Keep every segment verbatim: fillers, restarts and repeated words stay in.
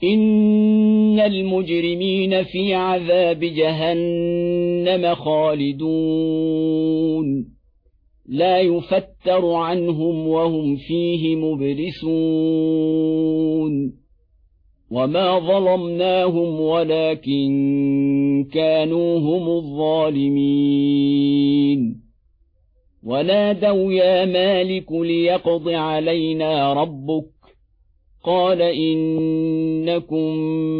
إن المجرمين في عذاب جهنم خالدون لا يفتر عنهم وهم فيه مبلسون وما ظلمناهم ولكن كانوا هم الظالمين ونادوا يا مالك ليقض علينا ربك قال إنكم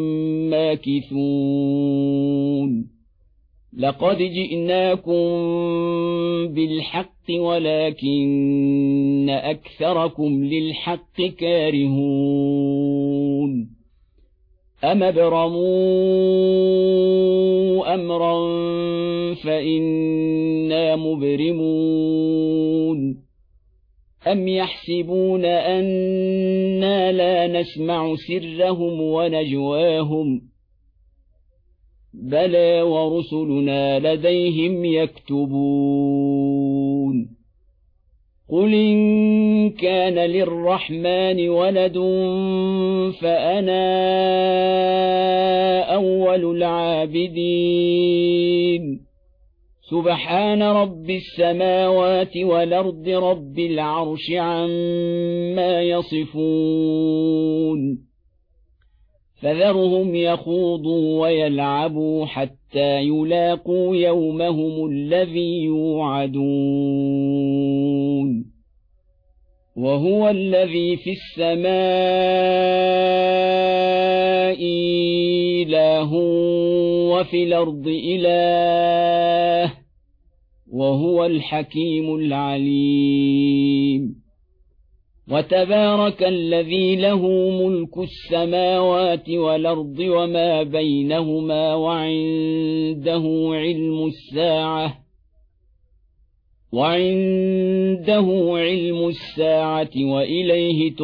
ماكثون لقد جئناكم بالحق ولكن أكثركم للحق كارهون أم ابرموا أمرا فإنا مبرمون أم يحسبون أنا لا نسمع سرهم ونجواهم بلى ورسلنا لديهم يكتبون قل إن كان للرحمن ولد فأنا أول العابدين سبحان رب السماوات والأرض رب العرش عما يصفون فذرهم يخوضوا ويلعبوا حتى يلاقوا يومهم الذي يوعدون وهو الذي في السماء إله وفي الأرض إله وهو الحكيم العليم وتبارك الذي له ملك السماوات والأرض وما بينهما وعنده علم الساعة وعنده علم الساعة وإليه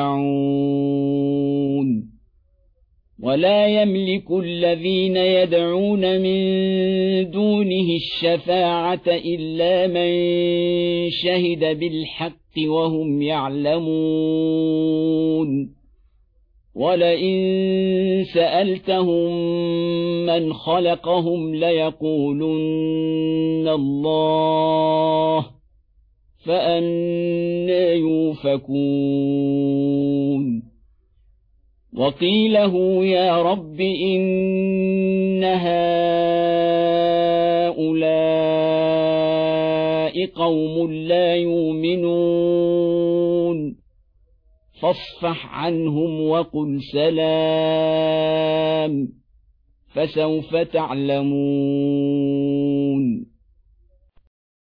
ترجعون ولا يملك الذين يدعون من دونه الشفاعة إلا من شهد بالحق وهم يعلمون ولئن سألتهم من خلقهم ليقولن الله فأنى يؤفكون وقيله يا رب إن هؤلاء قوم لا يؤمنون فاصفح عنهم وقل سلام فسوف تعلمون